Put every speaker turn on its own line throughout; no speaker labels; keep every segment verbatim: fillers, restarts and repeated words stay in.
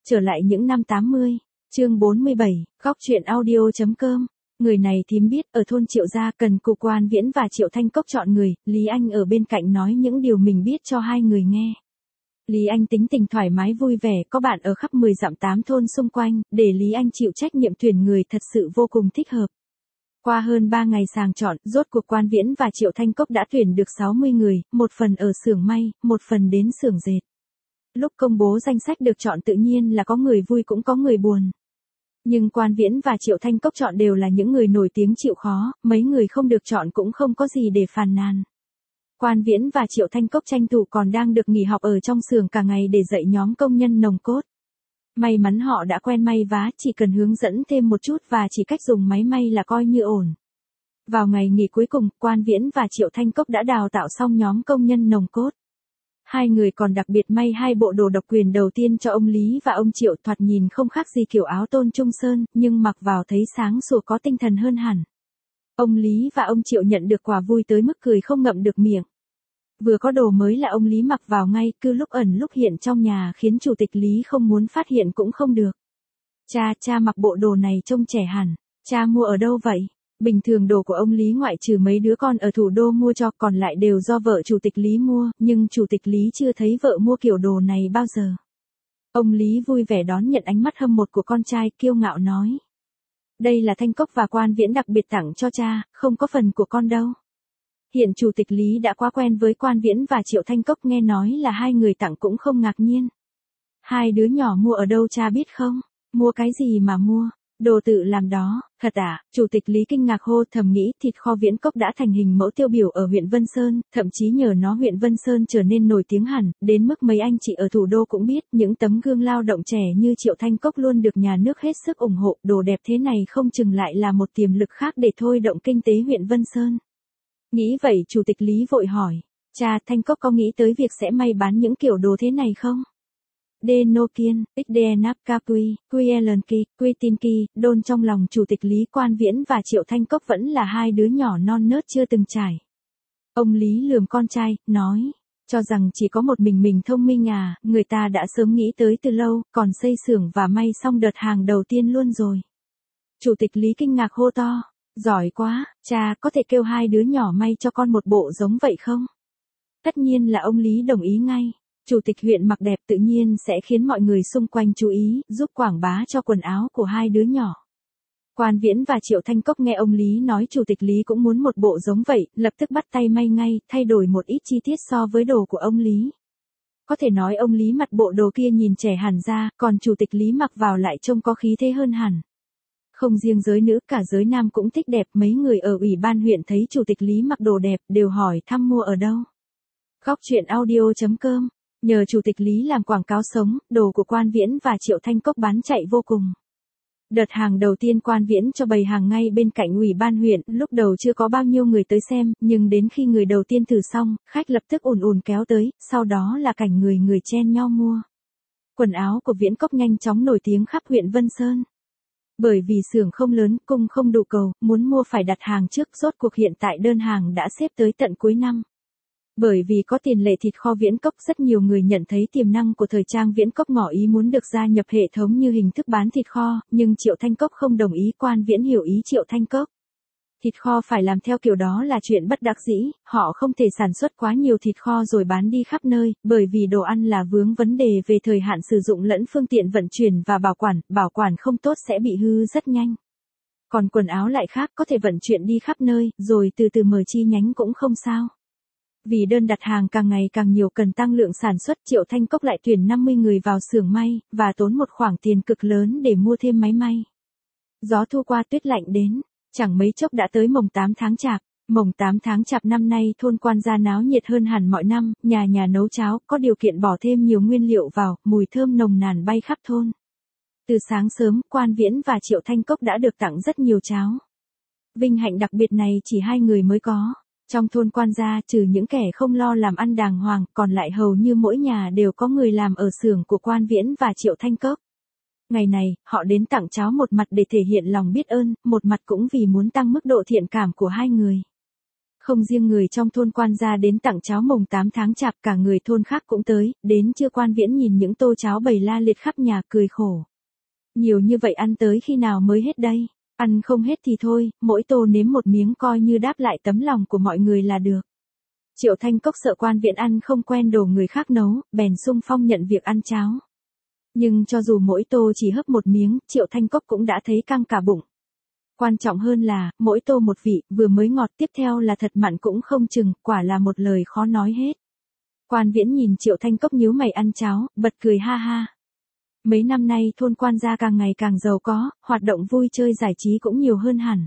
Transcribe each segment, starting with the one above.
Trở lại những năm tám mươi, chương bốn mươi bảy, góc truyện audio.com. Người này thím biết ở thôn Triệu Gia cần cụ Quan Viễn và Triệu Thanh Cốc chọn người, Lý Anh ở bên cạnh nói những điều mình biết cho hai người nghe. Lý Anh tính tình thoải mái vui vẻ, có bạn ở khắp mười dặm tám thôn xung quanh, để Lý Anh chịu trách nhiệm tuyển người thật sự vô cùng thích hợp. Qua hơn ba ngày sàng chọn, rốt cuộc Quan Viễn và Triệu Thanh Cốc đã tuyển được sáu mươi người, một phần ở xưởng may, một phần đến xưởng dệt. Lúc công bố danh sách được chọn tự nhiên là có người vui cũng có người buồn. Nhưng Quan Viễn và Triệu Thanh Cốc chọn đều là những người nổi tiếng chịu khó, mấy người không được chọn cũng không có gì để phàn nàn. Quan Viễn và Triệu Thanh Cốc tranh thủ còn đang được nghỉ học ở trong xưởng cả ngày để dạy nhóm công nhân nòng cốt. May mắn họ đã quen may vá, chỉ cần hướng dẫn thêm một chút và chỉ cách dùng máy may là coi như ổn. Vào ngày nghỉ cuối cùng, Quan Viễn và Triệu Thanh Cốc đã đào tạo xong nhóm công nhân nòng cốt. Hai người còn đặc biệt may hai bộ đồ độc quyền đầu tiên cho ông Lý và ông Triệu, thoạt nhìn không khác gì kiểu áo tôn trung sơn, nhưng mặc vào thấy sáng sủa có tinh thần hơn hẳn. Ông Lý và ông Triệu nhận được quà vui tới mức cười không ngậm được miệng. Vừa có đồ mới là ông Lý mặc vào ngay, cứ lúc ẩn lúc hiện trong nhà khiến chủ tịch Lý không muốn phát hiện cũng không được. Cha, cha mặc bộ đồ này trông trẻ hẳn, cha mua ở đâu vậy? Bình thường đồ của ông Lý ngoại trừ mấy đứa con ở thủ đô mua cho, còn lại đều do vợ chủ tịch Lý mua, nhưng chủ tịch Lý chưa thấy vợ mua kiểu đồ này bao giờ. Ông Lý vui vẻ đón nhận ánh mắt hâm mộ của con trai, kiêu ngạo nói. Đây là Thanh Cốc và Quan Viễn đặc biệt tặng cho cha, không có phần của con đâu. Hiện chủ tịch Lý đã quá quen với Quan Viễn và Triệu Thanh Cốc, nghe nói là hai người tặng cũng không ngạc nhiên. Hai đứa nhỏ mua ở đâu cha biết không? Mua cái gì mà mua? Đồ tự làm đó, thật à? Chủ tịch Lý kinh ngạc hô, thầm nghĩ thịt kho Viễn Cốc đã thành hình mẫu tiêu biểu ở huyện Vân Sơn, thậm chí nhờ nó huyện Vân Sơn trở nên nổi tiếng hẳn, đến mức mấy anh chị ở thủ đô cũng biết, những tấm gương lao động trẻ như Triệu Thanh Cốc luôn được nhà nước hết sức ủng hộ, đồ đẹp thế này không chừng lại là một tiềm lực khác để thôi động kinh tế huyện Vân Sơn. Nghĩ vậy chủ tịch Lý vội hỏi, cha, Thanh Cốc có nghĩ tới việc sẽ may bán những kiểu đồ thế này không? De Nokian, Xdenapkapui, Quielenki, Quitinki, đôn trong lòng chủ tịch Lý. Quan Viễn và Triệu Thanh Cốc vẫn là hai đứa nhỏ non nớt chưa từng trải. Ông Lý lườm con trai, nói, cho rằng chỉ có một mình mình thông minh à, người ta đã sớm nghĩ tới từ lâu, còn xây xưởng và may xong đợt hàng đầu tiên luôn rồi. Chủ tịch Lý kinh ngạc hô to, giỏi quá, cha, có thể kêu hai đứa nhỏ may cho con một bộ giống vậy không? Tất nhiên là ông Lý đồng ý ngay. Chủ tịch huyện mặc đẹp tự nhiên sẽ khiến mọi người xung quanh chú ý, giúp quảng bá cho quần áo của hai đứa nhỏ. Quan Viễn và Triệu Thanh Cốc nghe ông Lý nói chủ tịch Lý cũng muốn một bộ giống vậy, lập tức bắt tay may ngay, thay đổi một ít chi tiết so với đồ của ông Lý. Có thể nói ông Lý mặc bộ đồ kia nhìn trẻ hẳn ra, còn chủ tịch Lý mặc vào lại trông có khí thế hơn hẳn. Không riêng giới nữ, cả giới nam cũng thích đẹp, mấy người ở ủy ban huyện thấy chủ tịch Lý mặc đồ đẹp, đều hỏi thăm mua ở đâu. Góc truyện audio.com. Nhờ chủ tịch Lý làm quảng cáo sống, đồ của Quan Viễn và Triệu Thanh Cốc bán chạy vô cùng. Đợt hàng đầu tiên Quan Viễn cho bày hàng ngay bên cạnh ủy ban huyện, lúc đầu chưa có bao nhiêu người tới xem, nhưng đến khi người đầu tiên thử xong, khách lập tức ùn ùn kéo tới, sau đó là cảnh người người chen nhau mua. Quần áo của Viễn Cốc nhanh chóng nổi tiếng khắp huyện Vân Sơn. Bởi vì xưởng không lớn, cung không đủ cầu, muốn mua phải đặt hàng trước, rốt cuộc hiện tại đơn hàng đã xếp tới tận cuối năm. Bởi vì có tiền lệ thịt kho Viễn Cốc, rất nhiều người nhận thấy tiềm năng của thời trang Viễn Cốc, ngỏ ý muốn được gia nhập hệ thống như hình thức bán thịt kho, nhưng Triệu Thanh Cốc không đồng ý. Quan Viễn hiểu ý Triệu Thanh Cốc. Thịt kho phải làm theo kiểu đó là chuyện bất đắc dĩ, họ không thể sản xuất quá nhiều thịt kho rồi bán đi khắp nơi, bởi vì đồ ăn là vướng vấn đề về thời hạn sử dụng lẫn phương tiện vận chuyển và bảo quản, bảo quản không tốt sẽ bị hư rất nhanh. Còn quần áo lại khác, có thể vận chuyển đi khắp nơi, rồi từ từ mở chi nhánh cũng không sao. Vì đơn đặt hàng càng ngày càng nhiều, cần tăng lượng sản xuất, Triệu Thanh Cốc lại tuyển năm mươi người vào xưởng may, và tốn một khoản tiền cực lớn để mua thêm máy may. Gió thu qua tuyết lạnh đến, chẳng mấy chốc đã tới mồng tám tháng Chạp. Mồng tám tháng Chạp năm nay thôn Quan Gia náo nhiệt hơn hẳn mọi năm, nhà nhà nấu cháo, có điều kiện bỏ thêm nhiều nguyên liệu vào, mùi thơm nồng nàn bay khắp thôn. Từ sáng sớm, Quan Viễn và Triệu Thanh Cốc đã được tặng rất nhiều cháo. Vinh hạnh đặc biệt này chỉ hai người mới có. Trong thôn Quan Gia, trừ những kẻ không lo làm ăn đàng hoàng, còn lại hầu như mỗi nhà đều có người làm ở xưởng của Quan Viễn và Triệu Thanh Cốc. Ngày này, họ đến tặng cháo một mặt để thể hiện lòng biết ơn, một mặt cũng vì muốn tăng mức độ thiện cảm của hai người. Không riêng người trong thôn Quan gia đến tặng cháo mồng tám tháng chạp, cả người thôn khác cũng tới, đến trưa Quan Viễn nhìn những tô cháo bày la liệt khắp nhà cười khổ. Nhiều như vậy ăn tới khi nào mới hết đây? Ăn không hết thì thôi, mỗi tô nếm một miếng coi như đáp lại tấm lòng của mọi người là được. Triệu Thanh Cốc sợ Quan Viễn ăn không quen đồ người khác nấu, bèn xung phong nhận việc ăn cháo. Nhưng cho dù mỗi tô chỉ hấp một miếng, Triệu Thanh Cốc cũng đã thấy căng cả bụng. Quan trọng hơn là, mỗi tô một vị, vừa mới ngọt tiếp theo là thật mặn cũng không chừng, quả là một lời khó nói hết. Quan Viễn nhìn Triệu Thanh Cốc nhíu mày ăn cháo, bật cười ha ha. Mấy năm nay thôn Quan gia càng ngày càng giàu có, hoạt động vui chơi giải trí cũng nhiều hơn hẳn.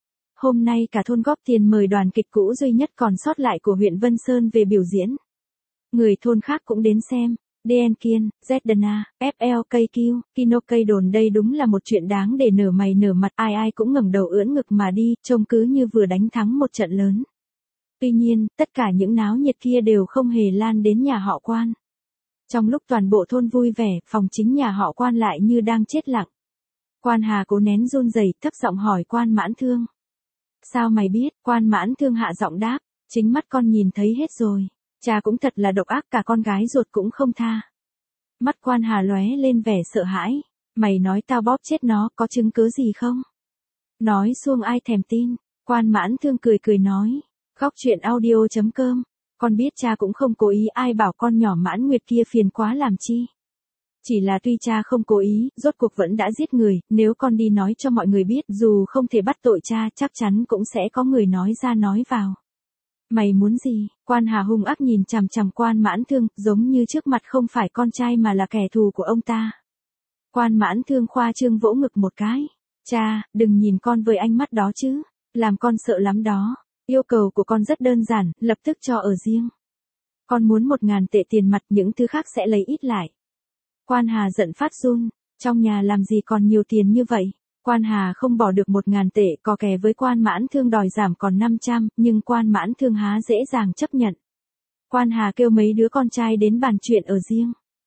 Hôm nay cả thôn góp tiền mời đoàn kịch cũ duy nhất còn sót lại của huyện Vân Sơn về biểu diễn. Người thôn khác cũng đến xem. đê en Kiên, Zedana, ép lờ ca quy, Kino cây đồn đây đúng là một chuyện đáng để nở mày nở mặt, ai ai cũng ngẩng đầu ưỡn ngực mà đi, trông cứ như vừa đánh thắng một trận lớn. Tuy nhiên, tất cả những náo nhiệt kia đều không hề lan đến nhà họ Quan. Trong lúc toàn bộ thôn vui vẻ, phòng chính nhà họ Quan lại như đang chết lặng. Quan Hà cố nén run rẩy, thấp giọng hỏi Quan Mãn Thương. Sao mày biết? Quan Mãn Thương hạ giọng đáp, chính mắt con nhìn thấy hết rồi. Cha cũng thật là độc ác, cả con gái ruột cũng không tha. Mắt Quan Hà lóe lên vẻ sợ hãi. Mày nói tao bóp chết nó, có chứng cứ gì không? Nói xuông ai thèm tin. Quan Mãn Thương cười cười nói. Góc truyện audio chấm com. Con biết cha cũng không cố ý, ai bảo con nhỏ Mãn Nguyệt kia phiền quá làm chi. Chỉ là tuy cha không cố ý, rốt cuộc vẫn đã giết người, nếu con đi nói cho mọi người biết, dù không thể bắt tội cha, chắc chắn cũng sẽ có người nói ra nói vào. Mày muốn gì? Quan Hà hung ác nhìn chằm chằm Quan Mãn Thương, giống như trước mặt không phải con trai mà là kẻ thù của ông ta. Quan Mãn Thương khoa trương vỗ ngực một cái. Cha, đừng nhìn con với ánh mắt đó chứ. Làm con sợ lắm đó. Yêu cầu của con rất đơn giản, lập tức cho ở riêng. Con muốn một ngàn tệ tiền mặt, những thứ khác sẽ lấy ít lại. Quan Hà giận phát run. Trong nhà làm gì còn nhiều tiền như vậy? Quan Hà không bỏ được một ngàn tệ, có kè với Quan Mãn Thương đòi giảm còn năm trăm, nhưng Quan Mãn Thương há dễ dàng chấp nhận. Quan Hà kêu mấy đứa con trai đến bàn chuyện ở riêng.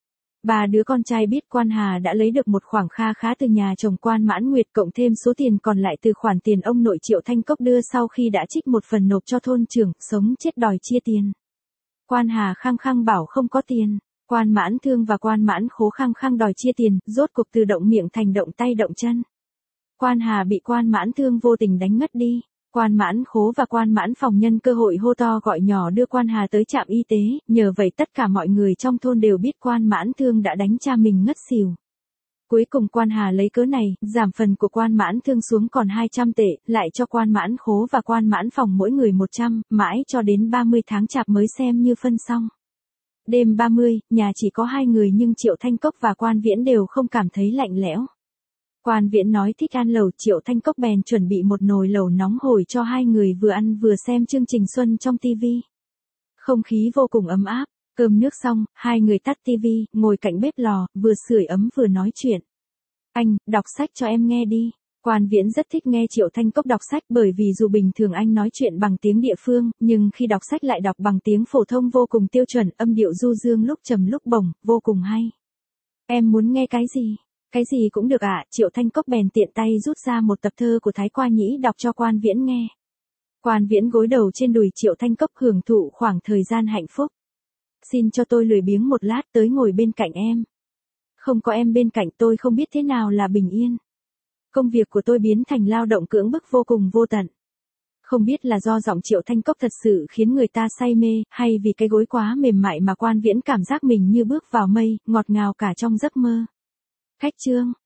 Ba đứa con trai biết Quan Hà đã lấy được một khoản kha khá từ nhà chồng Quan Mãn Nguyệt, cộng thêm số tiền còn lại từ khoản tiền ông nội Triệu Thanh Cốc đưa sau khi đã trích một phần nộp cho thôn trưởng, sống chết đòi chia tiền. Quan Hà khăng khăng bảo không có tiền. Quan Mãn Thương và Quan Mãn Khố khăng khăng đòi chia tiền, rốt cuộc từ động miệng thành động tay động chân. Quan Hà bị Quan Mãn Thương vô tình đánh ngất đi. Quan Mãn Khố và Quan Mãn Phòng nhân cơ hội hô to gọi nhỏ đưa Quan Hà tới trạm y tế, nhờ vậy tất cả mọi người trong thôn đều biết Quan Mãn Thương đã đánh cha mình ngất xỉu. Cuối cùng Quan Hà lấy cớ này, giảm phần của Quan Mãn Thương xuống còn hai trăm tệ, lại cho Quan Mãn Khố và Quan Mãn Phòng mỗi người một trăm, mãi cho đến ba mươi tháng chạp mới xem như phân xong. Đêm ba mươi, nhà chỉ có hai người nhưng Triệu Thanh Cốc và Quan Viễn đều không cảm thấy lạnh lẽo. Quan Viễn nói thích ăn lẩu, Triệu Thanh Cốc bèn chuẩn bị một nồi lẩu nóng hổi cho hai người vừa ăn vừa xem chương trình Xuân trong tivi. Không khí vô cùng ấm áp, cơm nước xong, hai người tắt tivi, ngồi cạnh bếp lò, vừa sưởi ấm vừa nói chuyện. Anh, đọc sách cho em nghe đi. Quan Viễn rất thích nghe Triệu Thanh Cốc đọc sách bởi vì dù bình thường anh nói chuyện bằng tiếng địa phương, nhưng khi đọc sách lại đọc bằng tiếng phổ thông vô cùng tiêu chuẩn, âm điệu du dương lúc trầm lúc bổng, vô cùng hay. Em muốn nghe cái gì? Cái gì cũng được ạ. Triệu Thanh Cốc bèn tiện tay rút ra một tập thơ của Thái Qua Nhĩ đọc cho Quan Viễn nghe. Quan Viễn gối đầu trên đùi Triệu Thanh Cốc hưởng thụ khoảng thời gian hạnh phúc. Xin cho tôi lười biếng một lát tới ngồi bên cạnh em. Không có em bên cạnh tôi không biết thế nào là bình yên. Công việc của tôi biến thành lao động cưỡng bức vô cùng vô tận. Không biết là do giọng Triệu Thanh Cốc thật sự khiến người ta say mê, hay vì cái gối quá mềm mại mà Quan Viễn cảm giác mình như bước vào mây, ngọt ngào cả trong giấc mơ. Khách trương,